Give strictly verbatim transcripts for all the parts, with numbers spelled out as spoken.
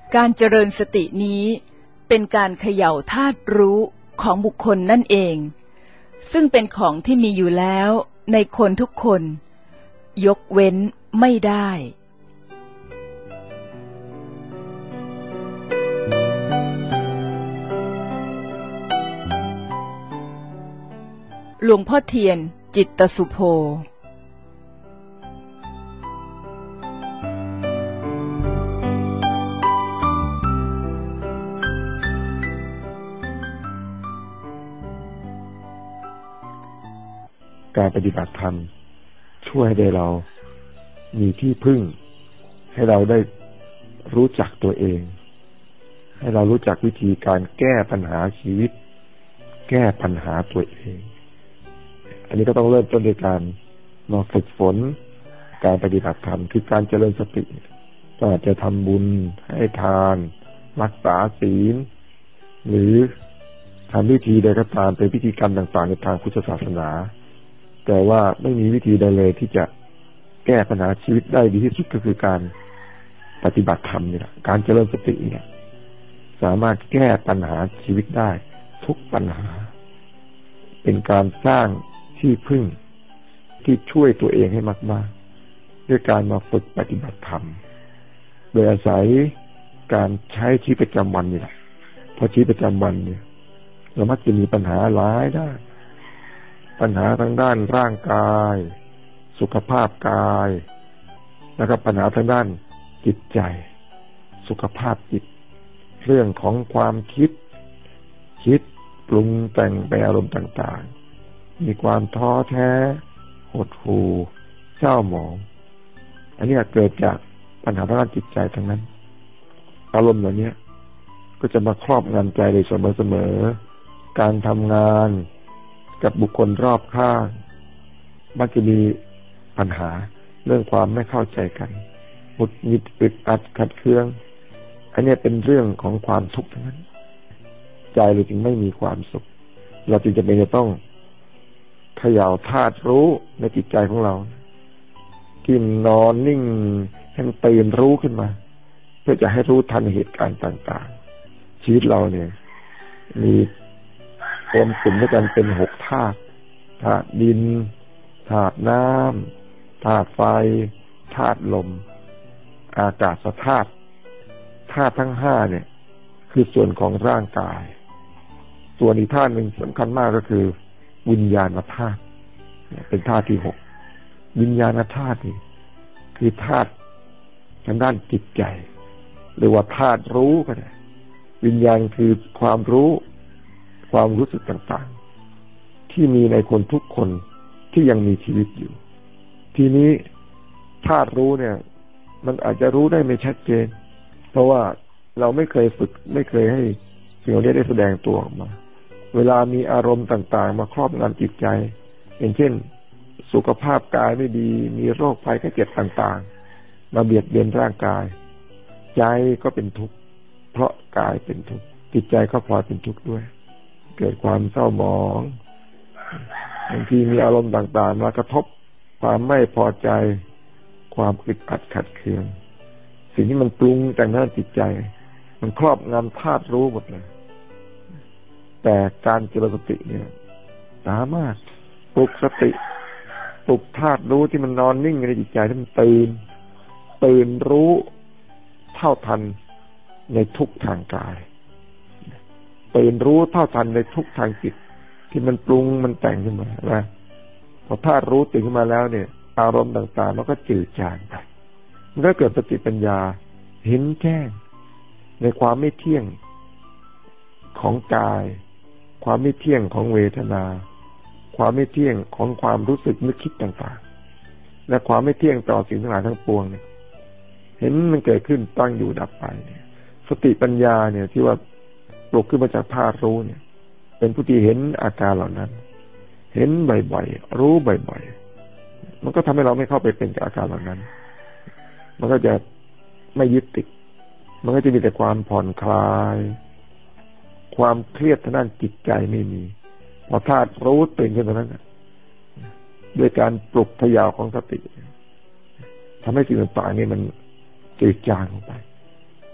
การเจริญสตินี้เป็นการเขย่าธาตุรู้ของบุคคลนั่นเองซึ่งเป็นของที่มีอยู่แล้วในคนทุกคนยกเว้นไม่ได้หลวงพ่อเทียนจิตตสุโภการปฏิบัติธรรมช่วยให้เรามีที่พึ่งให้เราได้รู้จักตัวเองให้เรารู้จักวิธีการแก้ปัญหาชีวิตแก้ปัญหาตัวเองอันนี้ก็ต้องเริ่มต้นด้วยการมาฝึกฝนการปฏิบัติธรรมคือการเจริญสติก็อาจจะทำบุญให้ทานรักษาศีลหรือทำพิธีใดก็ตามเป็นพิธีกรรมต่างๆในทางพุทธศาสนาแต่ว่าไม่มีวิธีใดเลยที่จะแก้ปัญหาชีวิตได้ดีที่สุดก็คือการปฏิบัติธรรมนี่แหละการเจริญสติเนี่ยสามารถแก้ปัญหาชีวิตได้ทุกปัญหาเป็นการสร้างที่พึ่งที่ช่วยตัวเองให้มากๆด้วยการมาฝึกปฏิบัติธรรมโดยอาศัยการใช้ชีวิตประจำวันนี่แหละเพราะชีวิตประจำวันเนี่ยเรามักจะมีปัญหาหลายด้านปัญหาทางด้านร่างกายสุขภาพกายแล้วก็ปัญหาทางด้านจิตใจสุขภาพจิตเรื่องของความคิดคิดปรุงแต่งไปอารมณ์ต่างๆมีความท้อแท้หดหู่เศร้าหมองอันนี้เกิดจากปัญหาทางด้านจิตใจทั้งนั้นอารมณ์เหล่านี้ก็จะมาครอบงำใจโดยเสมอๆการทำงานกับบุคคลรอบข้างมักจะมีปัญหาเรื่องความไม่เข้าใจกันหงุดหงิดอึดอัดขัดเคืองอันนี้เป็นเรื่องของความทุกข์ทั้งนั้นใจเราจึงไม่มีความสุขเราจึงจะเป็นจะต้องเขย่าธาตุรู้ในจิตใจของเราที่นอนนิ่งให้ตื่นรู้ขึ้นมาเพื่อจะให้รู้ทันเหตุการณ์ต่างๆชีวิตเราเนี่ยมีรวมกลุ่มด้วยกันเป็นหกธาตุธาตุดินธาตุน้ำธาตุไฟธาตุลมอากาศธาตุธาตุทั้งห้าเนี่ยคือส่วนของร่างกายส่วนอีกธาตุหนึ่งสำคัญมากก็คือวิญญาณธาตุเป็นธาตุที่หกวิญญาณธาตุนี่คือธาตุทางด้านจิตใจหรือว่าธาตุรู้ก็ได้วิญญาณคือความรู้ความรู้สึกต่างๆที่มีในคนทุกคนที่ยังมีชีวิตอยู่ทีนี้ธาตุรู้เนี่ยมันอาจจะรู้ได้ไม่ชัดเจนเพราะว่าเราไม่เคยฝึกไม่เคยให้สิ่งเหล่านี้ได้แสดงตัวออกมาเวลามีอารมณ์ต่างๆมาครอบงำจิตใจอย่างเช่นสุขภาพกายไม่ดีมีโรคภัยไข้เจ็บต่างๆมาเบียดเบียนร่างกายใจก็เป็นทุกข์เพราะกายเป็นทุกข์จิตใจก็พลอยเป็นทุกข์ด้วยเกิดความเศร้าหมองบางทีมีอารมณ์ต่างๆมากระทบความไม่พอใจความอึดอัดขัดเคืองสิ่งที่มันปรุงแต่งด้านจิตใจมันครอบงำธาตุรู้หมดเลยแต่การเจริญสติเนี่ยสามารถปลุกสติปลุกธาตุรู้ที่มันนอนนิ่งในจิตใจให้มันตื่นตื่นรู้เท่าทันในทุกทางกายตื่นรู้เท่าทันในทุกทางจิตที่มันปรุงมันแต่งขึ้นมานะพอธาตุรู้ตื่นขึ้นมาแล้วเนี่ยอารมณ์ต่างๆมันก็จืดจางไปมันก็เกิดสติปัญญาเห็นแจ้งในความไม่เที่ยงของกายความไม่เที่ยงของเวทนาความไม่เที่ยงของความรู้สึกนึกคิดต่างๆและความไม่เที่ยงต่อสิ่งทั้งหลายทั้งปวงเนี่ยเห็นมันเกิดขึ้นตั้งอยู่ดับไปเนี่ยสติปัญญาเนี่ยที่ว่าปลุกขึ้นมาจากธาตุรู้เนี่ยเป็นผู้ที่เห็นอาการเหล่านั้นเห็นบ่อยๆรู้บ่อยๆมันก็ทำให้เราไม่เข้าไปเป็นกับอาการเหล่านั้นมันก็จะไม่ยึดติดมันก็จะมีแต่ความผ่อนคลายความเครียดทางด้านจิตใจไม่มีพอธาตุรู้ตื่นขึ้นมานั้นด้วยการปลุกเขย่าของสติทำให้สิ่งต่างๆนี่มันจืดจางลงไป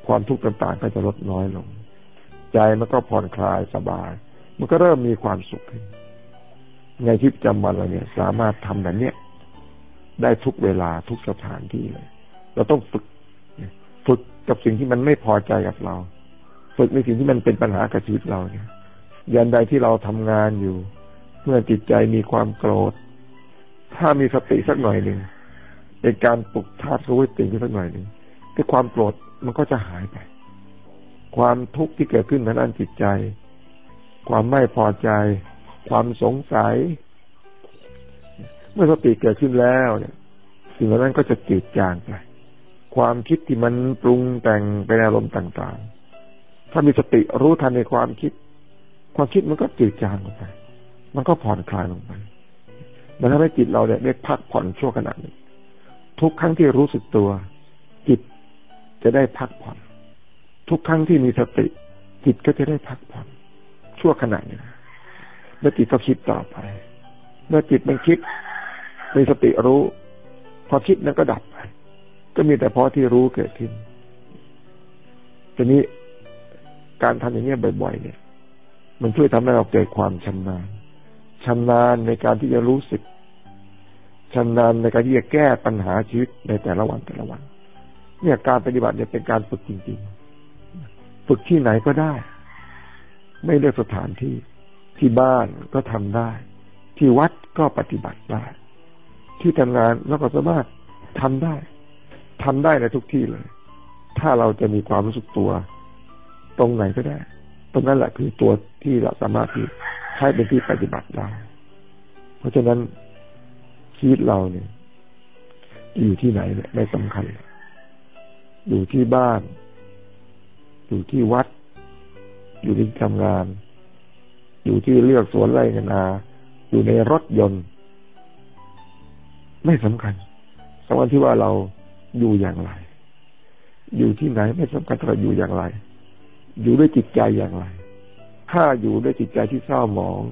ความทุกข์ต่างๆก็จะลดน้อยลงใจมันก็ผ่อนคลายสบายมันก็เริ่มมีความสุขขึ้นในชีวิตประจำวันเราเนี่ยสามารถทำแบบนี้ได้ทุกเวลาทุกสถานที่เลยเราต้องฝึกฝึกกับสิ่งที่มันไม่พอใจกับเราฝึกในสิ่งที่มันเป็นปัญหากับชีวิตเราเนี่ยยันใดที่เราทำงานอยู่เมื่อจิตใจมีความโกรธถ้ามีสติสักหน่อยหนึ่งเป็นการปลุกธาตุรู้ให้ตื่นขึ้นสักหน่อยหนึ่งที่ความโกรธมันก็จะหายไปความทุกข์ที่เกิดขึ้นทางด้านจิตใจความไม่พอใจความสงสัยเมื่อสติเกิดขึ้นแล้วเนี่ยสิ่งเหล่านั้นก็จะจืดจางไปความคิดที่มันปรุงแต่งเป็นอารมณ์ต่างๆถ้ามีสติรู้ทันในความคิดความคิดมันก็จืดจางลงไปมันก็ผ่อนคลายลงไปมันทำให้จิตเราเนี่ยได้พักผ่อนชั่วขณะหนึ่งทุกครั้งที่รู้สึกตัวจิตจะได้พักผ่อนทุกครั้งที่มีสติจิตก็จะได้พักผ่อนชั่วขณะหนึ่งแล้วจิตก็คิดต่อไปเมื่อจิตมันคิดมีสติรู้พอคิดนั้นก็ดับไปก็มีแต่พอที่รู้เกิดขึ้นทีนี้การทำอย่างนี้บ่อยๆเนี่ยมันช่วยทำให้เราเกิดความชำนาญชำนาญในการที่จะรู้สึกชำนาญในการที่จะแก้ปัญหาชีวิตในแต่ละวันแต่ละวันเนี่ยการปฏิบัติเนี่ยเป็นการฝึกจริงๆฝึกที่ไหนก็ได้ไม่เลือกสถานที่ที่บ้านก็ทำได้ที่วัดก็ปฏิบัติได้ที่ทำงานแล้วก็สามารถทำได้ทำได้ในทุกที่เลยถ้าเราจะมีความรู้สึกตัวตรงไหนก็ได้ตรงนั้นแหละคือตัวที่เราสามารถที่ให้เป็นที่ปฏิบัติได้เพราะฉะนั้นชีวิตเราเนี่ยอยู่ที่ไหนเนี่ยไม่สำคัญอยู่ที่บ้านอยู่ที่วัดอยู่ที่ทำงานอยู่ที่เลือกสวนไร่นาอยู่ในรถยนต์ไม่สำคัญสำคัญที่ว่าเราอยู่อย่างไรอยู่ที่ไหนไม่สำคัญเราอยู่อย่างไรอยู่ด้วยจิตใจอย่างไรถ้าอยู่ด้วยจิตใจที่เศร้าหมอง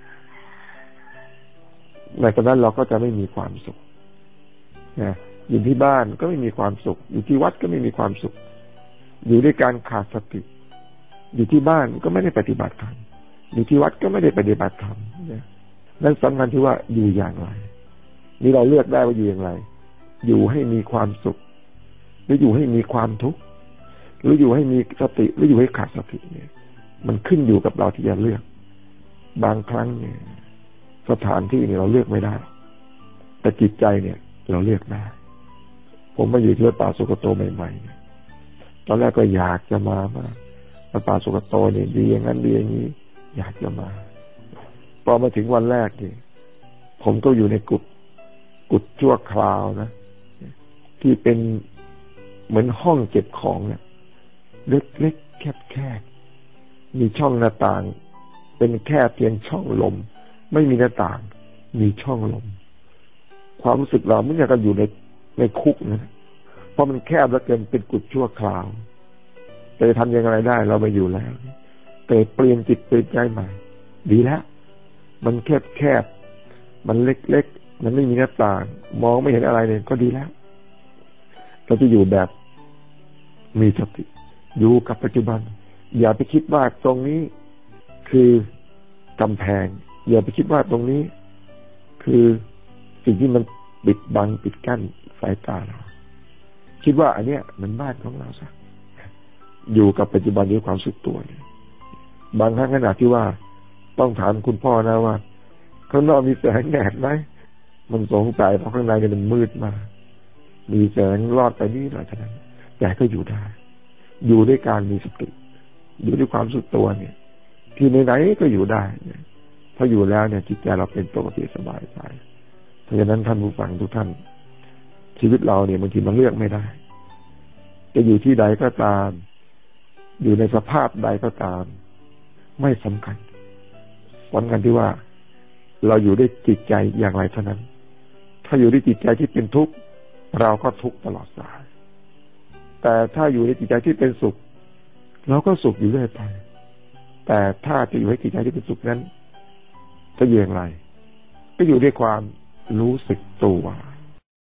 ในตอนนั้นเราก็จะไม่มีความสุขนะอยู่ที่บ้านก็ไม่มีความสุขอยู่ที่วัดก็ไม่มีความสุขอยู่ด้วยการขาดสติอยู่ที่บ้านก็ไม่ได้ปฏิบัติธรรมอยู่ที่วัดก็ไม่ได้ปฏิบัติธรรมนะนั่นสำคัญที่ว่าอยู่อย่างไรนี่เราเลือกได้ว่าอยู่อย่างไรอยู่ให้มีความสุขหรืออยู่ให้มีความทุกข์หรืออยู่ให้มีสติหรืออยู่ให้ขาดสติเนี่ยมันขึ้นอยู่กับเราที่จะเลือกบางครั้งเนี่ยสถานที่เนี่ยเราเลือกไม่ได้แต่จิตใจเนี่ยเราเลือกได้ผมมาอยู่ที่วัดป่าสุกโตใหม่ๆเนี่ยตอนแรกก็อยากจะมามาวัดป่าสุกโตเนี่ยดีอย่างนั้นดีอย่างนี้อยากจะมาพอมาถึงวันแรกเนี่ยผมก็อยู่ในกุฏกุฏชั่วคราวนะที่เป็นเหมือนห้องเก็บของเนี่ยเล็กๆแคบๆมีช่องหน้าต่างเป็นแค่เพียงช่องลมไม่มีหน้าต่างมีช่องลมความรู้สึกเราเหมือนกับอยู่ในในคุกนะเพราะมันแคบแล้วเกินเป็นกุฏชั่วคราวแต่จะทำยังไงได้เราไปอยู่แล้วแต่เปลี่ยนจิตเปลี่ยนใจใหม่ดีแล้วมันแคบแคบมันเล็กๆมันไม่มีหน้าต่างมองไม่เห็นอะไรเลยก็ดีแล้วเราจะอยู่แบบมีสติอยู่กับปัจจุบันอย่าไปคิดว่าตรงนี้คือกำแพงอย่าไปคิดว่าตรงนี้คือสิ่งที่มันปิดบังปิดกั้นสายตาเราคิดว่าอันเนี้ยมันบ้านของเราซะอยู่กับปัจจุบันด้วยความสุขตัวเนี่ยบางครั้งขณะที่ว่าต้องถามคุณพ่อนะว่าข้างนอกมีแสงแดดไหมมันสงสัยเพราะข้างในมันมืดมากมีแสงรอดไปนี่หน่อยเท่านั้นแต่ก็อยู่ได้อยู่ด้วยการมีสติอยู่ด้วยความสุขตัวเนี่ยที่ไหนๆก็อยู่ได้เนี่ยพออยู่แล้วเนี่ยจิตใจเราเป็นปกติสบายใจเพราะฉะนั้นท่านผู้ฟังทุกท่านชีวิตเราเนี่ยบางทีมันเลือกไม่ได้จะอยู่ที่ใดก็ตามอยู่ในสภาพใดก็ตามไม่สำคัญสำคัญที่ว่าเราอยู่ด้วยจิตใจอย่างไรเท่านั้นถ้าอยู่ด้วยจิตใจที่เป็นทุกข์เราก็ทุกข์ตลอดสายแต่ถ้าอยู่ในจิตใจที่เป็นสุขเราก็สุขอยู่เรื่อยไปแต่ถ้าจะอยู่ในจิตใจที่เป็นสุขนั้นจะอยู่อย่างไรก็อยู่ด้วยความรู้สึกตัว